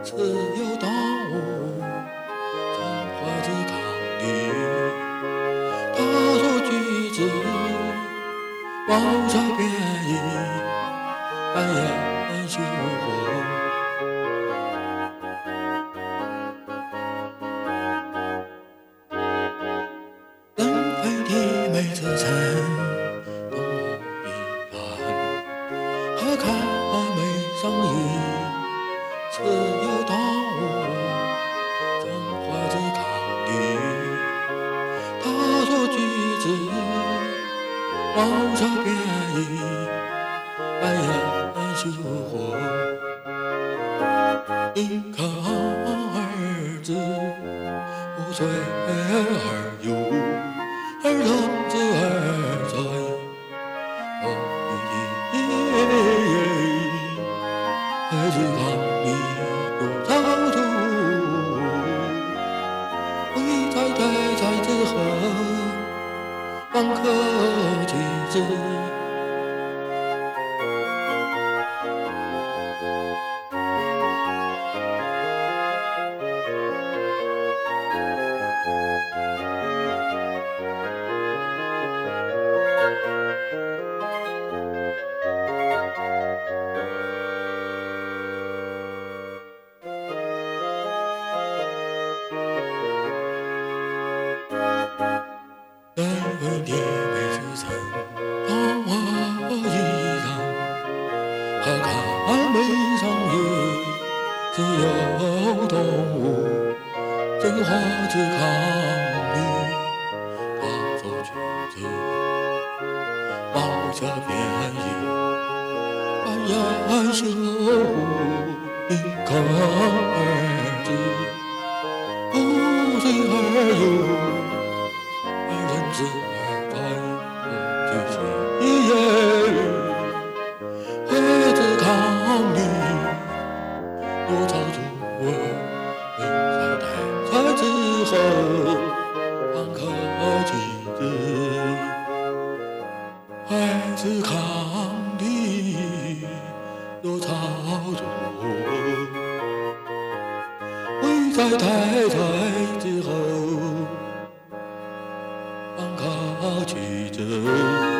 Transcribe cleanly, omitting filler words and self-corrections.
自由动物，从花子康里，他说句子，望着便宜，安然生活。人非的每次餐都一样，何看没上瘾？自由动物，从花子康里，他说句子，望着便宜，安然生活。一个儿子5岁而有，儿童子2岁。孩子康里有草土，为太太在之后，方可妻子。人为的每次曾同我一样，何看没上瘾？自由动物，真花子康里，他说句子，抱着便宜，安然生活。一个儿子5岁而有，儿人子2岁孩子康里有草土，为太太之后，方可妻子。孩子康里有草土，为在太太之后，方可妻子。